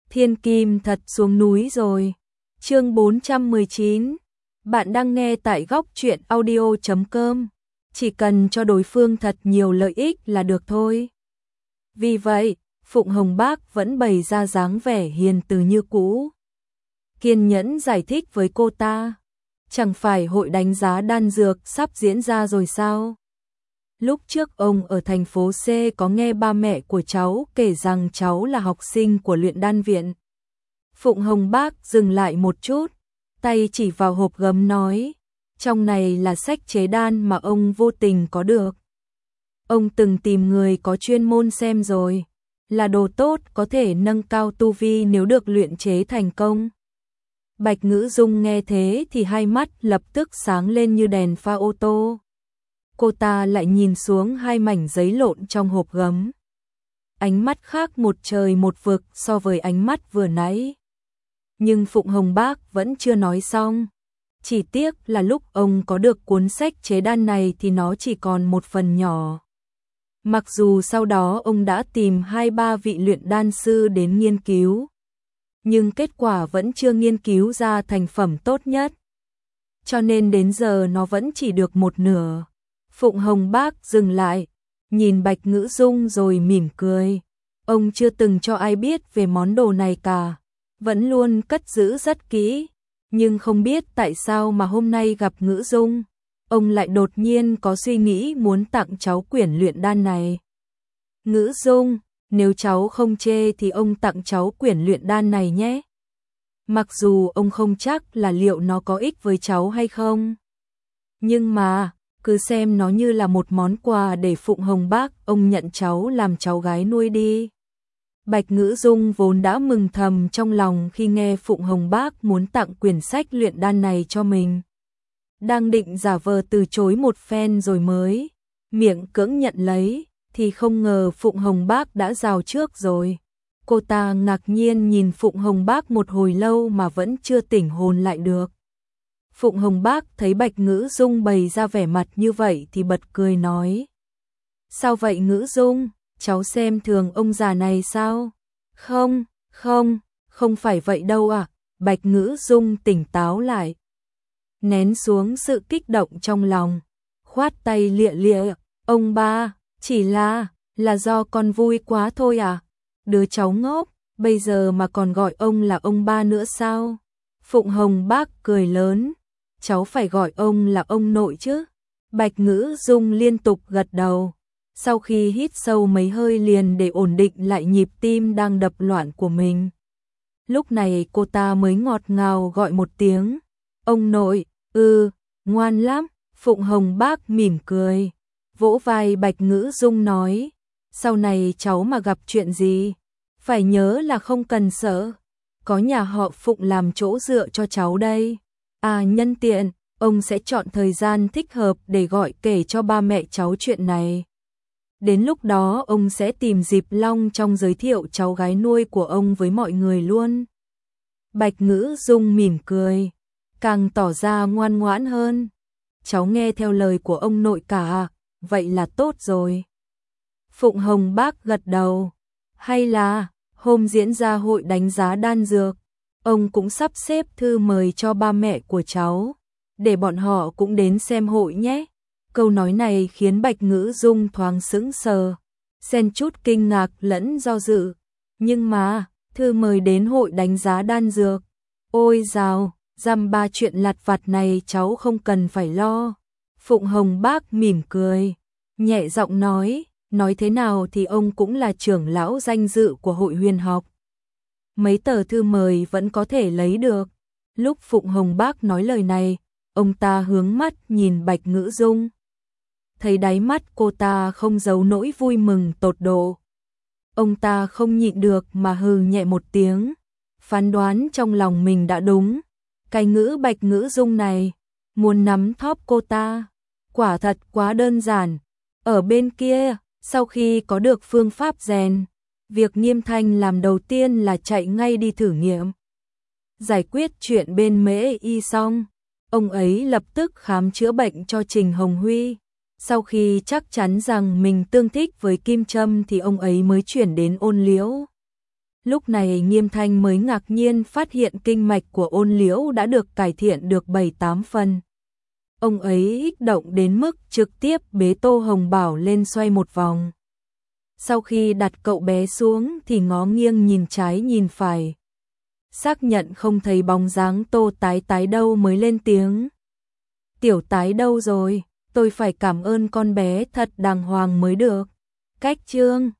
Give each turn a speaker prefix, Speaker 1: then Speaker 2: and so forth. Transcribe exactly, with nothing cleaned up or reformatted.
Speaker 1: Thiên Kim thật xuống núi rồi. Chương bốn trăm mười chín. Bạn đang nghe tại góc truyện audio chấm com. Chỉ cần cho đối phương thật nhiều lợi ích là được thôi. Vì vậy, Phụng Hồng Bác vẫn bày ra dáng vẻ hiền từ như cũ. Kiên nhẫn giải thích với cô ta. Chẳng phải hội đánh giá đan dược sắp diễn ra rồi sao? Lúc trước ông ở thành phố C có nghe ba mẹ của cháu kể rằng cháu là học sinh của luyện đan viện. Phụng Hồng Bác dừng lại một chút, tay chỉ vào hộp gấm nói, trong này là sách chế đan mà ông vô tình có được. Ông từng tìm người có chuyên môn xem rồi, là đồ tốt có thể nâng cao tu vi nếu được luyện chế thành công. Bạch Ngữ Dung nghe thế thì hai mắt lập tức sáng lên như đèn pha ô tô. Cô ta lại nhìn xuống hai mảnh giấy lộn trong hộp gấm. Ánh mắt khác một trời một vực so với ánh mắt vừa nãy. Nhưng Phụng Hồng Bác vẫn chưa nói xong. Chỉ tiếc là lúc ông có được cuốn sách chế đan này thì nó chỉ còn một phần nhỏ. Mặc dù sau đó ông đã tìm hai ba vị luyện đan sư đến nghiên cứu, nhưng kết quả vẫn chưa nghiên cứu ra thành phẩm tốt nhất. Cho nên đến giờ nó vẫn chỉ được một nửa. Phụng Hồng Bác dừng lại, nhìn Bạch Ngữ Dung rồi mỉm cười. Ông chưa từng cho ai biết về món đồ này cả, vẫn luôn cất giữ rất kỹ. Nhưng không biết tại sao mà hôm nay gặp Ngữ Dung, ông lại đột nhiên có suy nghĩ muốn tặng cháu quyển luyện đan này. Ngữ Dung, nếu cháu không chê thì ông tặng cháu quyển luyện đan này nhé. Mặc dù ông không chắc là liệu nó có ích với cháu hay không, nhưng mà cứ xem nó như là một món quà để Phụng Hồng Bác ông nhận cháu làm cháu gái nuôi đi. Bạch Ngữ Dung vốn đã mừng thầm trong lòng khi nghe Phụng Hồng Bác muốn tặng quyển sách luyện đan này cho mình. Đang định giả vờ từ chối một phen rồi mới miệng cưỡng nhận lấy, thì không ngờ Phụng Hồng Bác đã rào trước rồi. Cô ta ngạc nhiên nhìn Phụng Hồng Bác một hồi lâu mà vẫn chưa tỉnh hồn lại được. Phụng Hồng Bác thấy Bạch Ngữ Dung bày ra vẻ mặt như vậy thì bật cười nói. Sao vậy Ngữ Dung, cháu xem thường ông già này sao? Không, không, không phải vậy đâu ạ. À. Bạch Ngữ Dung tỉnh táo lại, nén xuống sự kích động trong lòng, khoát tay lịa lịa. Ông ba, chỉ là, là do con vui quá thôi à? Đứa cháu ngốc, bây giờ mà còn gọi ông là ông ba nữa sao? Phụng Hồng Bác cười lớn. Cháu phải gọi ông là ông nội chứ. Bạch Ngữ Dung liên tục gật đầu. Sau khi hít sâu mấy hơi liền để ổn định lại nhịp tim đang đập loạn của mình, lúc này cô ta mới ngọt ngào gọi một tiếng. Ông nội, ừ, ngoan lắm. Phụng Hồng Bác mỉm cười, vỗ vai Bạch Ngữ Dung nói. Sau này cháu mà gặp chuyện gì, phải nhớ là không cần sợ. Có nhà họ Phụng làm chỗ dựa cho cháu đây. À nhân tiện, ông sẽ chọn thời gian thích hợp để gọi kể cho ba mẹ cháu chuyện này. Đến lúc đó ông sẽ tìm dịp long trong giới thiệu cháu gái nuôi của ông với mọi người luôn. Bạch Ngữ Dung mỉm cười, càng tỏ ra ngoan ngoãn hơn. Cháu nghe theo lời của ông nội cả, vậy là tốt rồi. Phụng Hồng Bác gật đầu. Hay là, hôm diễn ra hội đánh giá đan dược, ông cũng sắp xếp thư mời cho ba mẹ của cháu, để bọn họ cũng đến xem hội nhé. Câu nói này khiến Bạch Ngữ Dung thoáng sững sờ, xen chút kinh ngạc lẫn do dự. Nhưng mà, thư mời đến hội đánh giá đan dược, ôi dào, dăm ba chuyện lặt vặt này cháu không cần phải lo. Phụng Hồng Bác mỉm cười, nhẹ giọng nói, nói thế nào thì ông cũng là trưởng lão danh dự của hội huyền học. Mấy tờ thư mời vẫn có thể lấy được. Lúc Phụng Hồng Bác nói lời này, ông ta hướng mắt nhìn Bạch Ngữ Dung. Thấy đáy mắt cô ta không giấu nỗi vui mừng tột độ. Ông ta không nhịn được mà hừ nhẹ một tiếng, phán đoán trong lòng mình đã đúng. Cái ngữ Bạch Ngữ Dung này, muốn nắm thóp cô ta, quả thật quá đơn giản. Ở bên kia, sau khi có được phương pháp rèn, việc Nghiêm Thanh làm đầu tiên là chạy ngay đi thử nghiệm. Giải quyết chuyện bên Mễ Y xong, ông ấy lập tức khám chữa bệnh cho Trình Hồng Huy. Sau khi chắc chắn rằng mình tương thích với kim châm thì ông ấy mới chuyển đến Ôn Liễu. Lúc này Nghiêm Thanh mới ngạc nhiên phát hiện kinh mạch của Ôn Liễu đã được cải thiện được bảy tám phần. Ông ấy kích động đến mức trực tiếp bế Tô Hồng Bảo lên xoay một vòng. Sau khi đặt cậu bé xuống thì ngó nghiêng nhìn trái nhìn phải. Xác nhận không thấy bóng dáng Tô Tái Tái đâu mới lên tiếng. Tiểu Tái đâu rồi? Tôi phải cảm ơn con bé thật đàng hoàng mới được. Cách chương